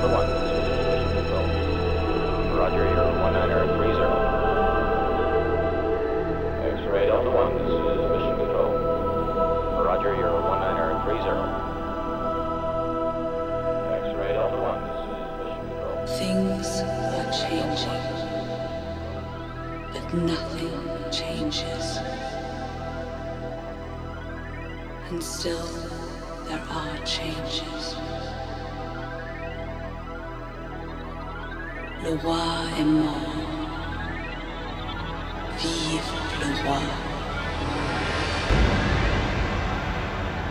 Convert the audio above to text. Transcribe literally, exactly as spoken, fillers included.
Delta One, this is Mission Control. Roger, you're one niner three zero. X-ray Delta One, this is Mission Control. Roger, you're one niner three zero. X-ray Delta One, this is Mission Control. Things are changing, but nothing changes. And still, there are changes. Le roi est mort. Vive le roi.